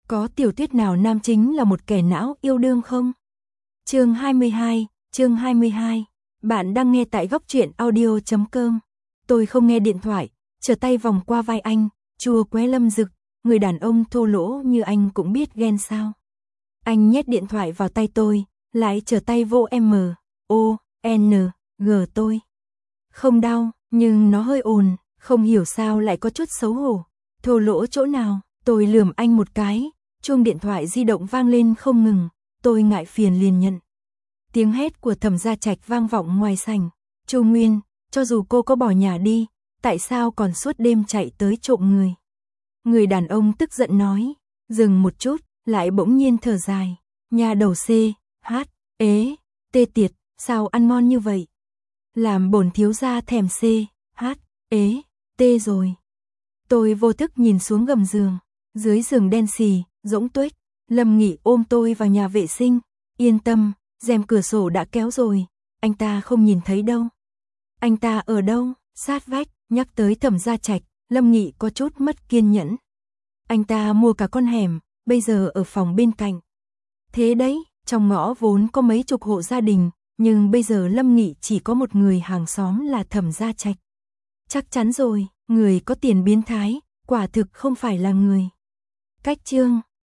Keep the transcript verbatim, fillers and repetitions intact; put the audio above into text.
Có tiểu thuyết nào nam chính là một kẻ não yêu đương không? Chương hai mươi hai, chương hai mươi hai. Bạn đang nghe tại góc truyện audio chấm com. Tôi không nghe điện thoại, trở tay vòng qua vai anh, chua qué Lâm Dực, người đàn ông thô lỗ như anh cũng biết ghen sao. Anh nhét điện thoại vào tay tôi, lại trở tay vô M, O, N, G tôi. Không đau, nhưng nó hơi ồn, không hiểu sao lại có chút xấu hổ. Thô lỗ chỗ nào? Tôi lườm anh một cái, chuông điện thoại di động vang lên không ngừng, tôi ngại phiền liền nhận. Tiếng hét của Thẩm Gia Trạch vang vọng ngoài sảnh. Chu Nguyên, cho dù cô có bỏ nhà đi, tại sao còn suốt đêm chạy tới trộm người? Người đàn ông tức giận nói, dừng một chút, lại bỗng nhiên thở dài. Nhà đầu C, H, ế, tê tiệt, sao ăn ngon như vậy? Làm bổn thiếu gia thèm C, H, ế, tê rồi. Tôi vô thức nhìn xuống gầm giường. Dưới giường đen xì, rỗng tuếch, Lâm Nghị ôm tôi vào nhà vệ sinh. Yên tâm, rèm cửa sổ đã kéo rồi, anh ta không nhìn thấy đâu. Anh ta ở đâu? Sát vách. Nhắc tới Thẩm Gia Trạch, Lâm Nghị có chút mất kiên nhẫn. Anh ta mua cả con hẻm, bây giờ ở phòng bên cạnh. Thế đấy, trong ngõ vốn có mấy chục hộ gia đình, nhưng bây giờ Lâm Nghị chỉ có một người hàng xóm là Thẩm Gia Trạch. Chắc chắn rồi, người có tiền biến thái, quả thực không phải là người. Cách chương